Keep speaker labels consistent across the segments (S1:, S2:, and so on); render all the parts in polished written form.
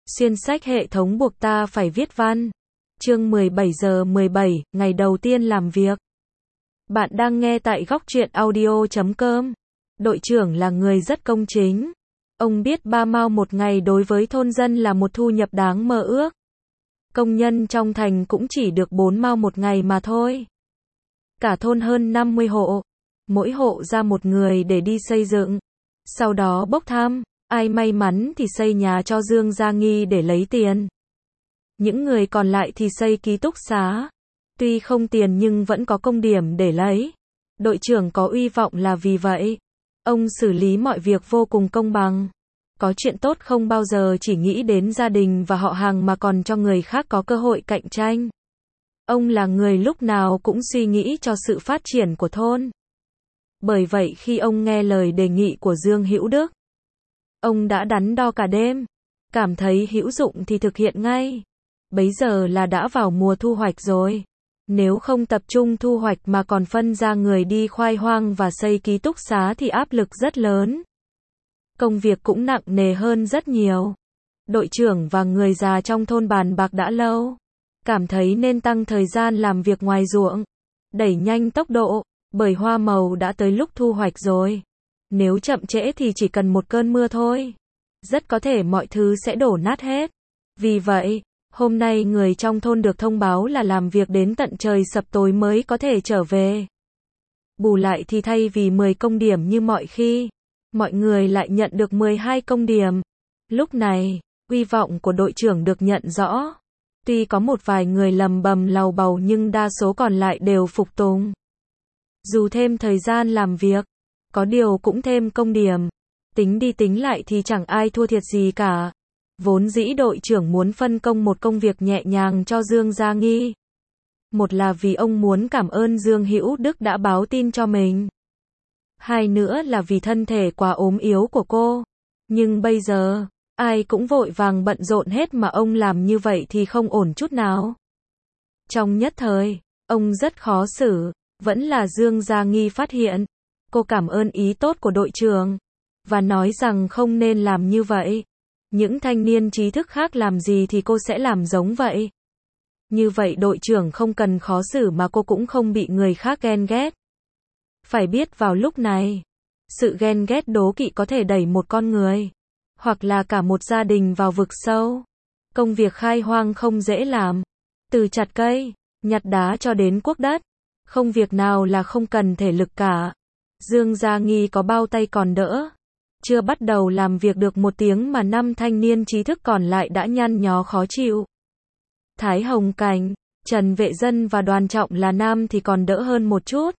S1: Xuyên sách hệ thống buộc ta phải viết văn. Chương 17 giờ 17, ngày đầu tiên làm việc. Bạn đang nghe tại Góc Truyện Audio.com. Đội trưởng là người rất công chính. Ông biết 3 mao một ngày đối với thôn dân là một thu nhập đáng mơ ước. Công nhân trong thành cũng chỉ được 4 mao một ngày mà thôi. Cả thôn hơn 50 hộ. Mỗi hộ ra một người để đi xây dựng. Sau đó bốc thăm. Ai may mắn thì xây nhà cho Dương Gia Nghi để lấy tiền. Những người còn lại thì xây ký túc xá. Tuy không tiền nhưng vẫn có công điểm để lấy. Đội trưởng có uy vọng là vì vậy. Ông xử lý mọi việc vô cùng công bằng. Có chuyện tốt không bao giờ chỉ nghĩ đến gia đình và họ hàng mà còn cho người khác có cơ hội cạnh tranh. Ông là người lúc nào cũng suy nghĩ cho sự phát triển của thôn. Bởi vậy khi ông nghe lời đề nghị của Dương Hữu Đức, ông đã đắn đo cả đêm, cảm thấy hữu dụng thì thực hiện ngay. Bấy giờ là đã vào mùa thu hoạch rồi. Nếu không tập trung thu hoạch mà còn phân ra người đi khoai hoang và xây ký túc xá thì áp lực rất lớn. Công việc cũng nặng nề hơn rất nhiều. Đội trưởng và người già trong thôn bàn bạc đã lâu. Cảm thấy nên tăng thời gian làm việc ngoài ruộng. Đẩy nhanh tốc độ, bởi hoa màu đã tới lúc thu hoạch rồi. Nếu chậm trễ thì chỉ cần một cơn mưa thôi. Rất có thể mọi thứ sẽ đổ nát hết. Vì vậy, hôm nay người trong thôn được thông báo là làm việc đến tận trời sập tối mới có thể trở về. Bù lại thì thay vì 10 công điểm như mọi khi, mọi người lại nhận được 12 công điểm. Lúc này, uy vọng của đội trưởng được nhận rõ. Tuy có một vài người lầm bầm lầu bầu nhưng đa số còn lại đều phục tùng. Dù thêm thời gian làm việc, có điều cũng thêm công điểm. Tính đi tính lại thì chẳng ai thua thiệt gì cả. Vốn dĩ đội trưởng muốn phân công một công việc nhẹ nhàng cho Dương Gia Nghi. Một là vì ông muốn cảm ơn Dương Hữu Đức đã báo tin cho mình. Hai nữa là vì thân thể quá ốm yếu của cô. Nhưng bây giờ, ai cũng vội vàng bận rộn hết mà ông làm như vậy thì không ổn chút nào. Trong nhất thời, ông rất khó xử. Vẫn là Dương Gia Nghi phát hiện. Cô cảm ơn ý tốt của đội trưởng. Và nói rằng không nên làm như vậy. Những thanh niên trí thức khác làm gì thì cô sẽ làm giống vậy. Như vậy đội trưởng không cần khó xử mà cô cũng không bị người khác ghen ghét. Phải biết vào lúc này, sự ghen ghét đố kỵ có thể đẩy một con người, hoặc là cả một gia đình vào vực sâu. Công việc khai hoang không dễ làm. Từ chặt cây, nhặt đá cho đến cuốc đất. Không việc nào là không cần thể lực cả. Dương Gia Nghi có bao tay còn đỡ. Chưa bắt đầu làm việc được 1 tiếng mà 5 thanh niên trí thức còn lại đã nhăn nhó khó chịu. Thái Hồng Cảnh, Trần Vệ Dân và Đoàn Trọng là nam thì còn đỡ hơn một chút.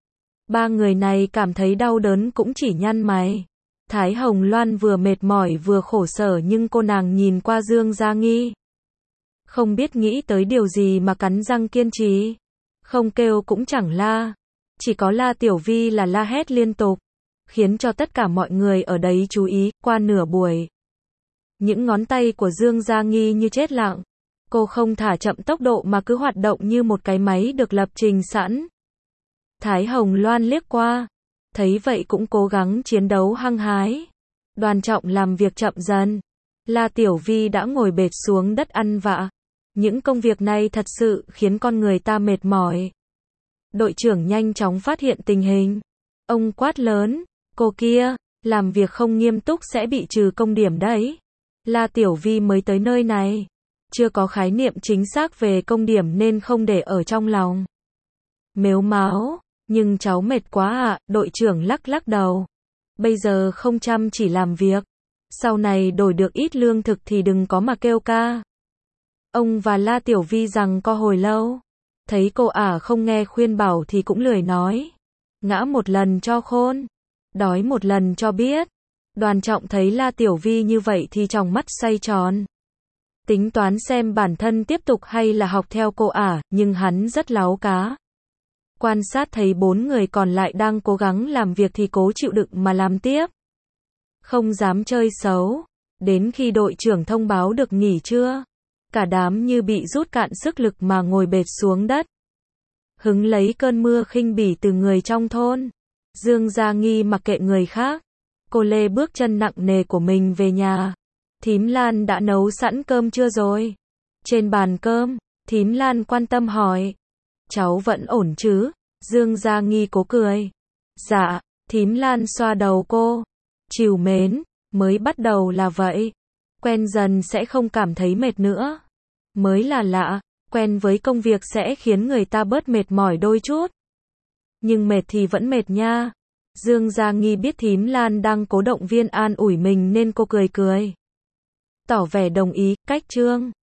S1: 3 người này cảm thấy đau đớn cũng chỉ nhăn mày. Thái Hồng Loan vừa mệt mỏi vừa khổ sở nhưng cô nàng nhìn qua Dương Gia Nghi. Không biết nghĩ tới điều gì mà cắn răng kiên trì. Không kêu cũng chẳng la. Chỉ có La Tiểu Vi là la hét liên tục. Khiến cho tất cả mọi người ở đấy chú ý. Qua nửa buổi, những ngón tay của Dương Gia Nghi như chết lặng. Cô không thả chậm tốc độ mà cứ hoạt động như một cái máy được lập trình sẵn. Thái Hồng Loan liếc qua. Thấy vậy cũng cố gắng chiến đấu hăng hái. Đoàn Trọng làm việc chậm dần. La Tiểu Vi đã ngồi bệt xuống đất ăn vạ. Những công việc này thật sự khiến con người ta mệt mỏi. Đội trưởng nhanh chóng phát hiện tình hình. Ông quát lớn, cô kia, làm việc không nghiêm túc sẽ bị trừ công điểm đấy. La Tiểu Vi mới tới nơi này. Chưa có khái niệm chính xác về công điểm nên không để ở trong lòng. Mếu máo, nhưng cháu mệt quá ạ, đội trưởng lắc lắc đầu. Bây giờ không chăm chỉ làm việc. Sau này đổi được ít lương thực thì đừng có mà kêu ca. Ông và La Tiểu Vi rằng co hồi lâu. Thấy cô không nghe khuyên bảo thì cũng lười nói. Ngã một lần cho khôn. Đói một lần cho biết. Đoàn Trọng thấy La Tiểu Vi như vậy thì tròng mắt xoay tròn. Tính toán xem bản thân tiếp tục hay là học theo cô nhưng hắn rất láu cá. Quan sát thấy 4 người còn lại đang cố gắng làm việc thì cố chịu đựng mà làm tiếp. Không dám chơi xấu. Đến khi đội trưởng thông báo được nghỉ trưa, cả đám như bị rút cạn sức lực mà ngồi bệt xuống đất. Hứng lấy cơn mưa khinh bỉ từ người trong thôn. Dương Gia Nghi mặc kệ người khác. Cô lê bước chân nặng nề của mình về nhà. Thím Lan đã nấu sẵn cơm chưa rồi? Trên bàn cơm, thím Lan quan tâm hỏi. Cháu vẫn ổn chứ? Dương Gia Nghi cố cười. Dạ, thím Lan xoa đầu cô. Trìu mến, mới bắt đầu là vậy. Quen dần sẽ không cảm thấy mệt nữa. Mới là lạ, quen với công việc sẽ khiến người ta bớt mệt mỏi đôi chút. Nhưng mệt thì vẫn mệt nha. Dương Gia Nghi biết thím Lan đang cố động viên an ủi mình nên cô cười cười. Tỏ vẻ đồng ý, cách Trương.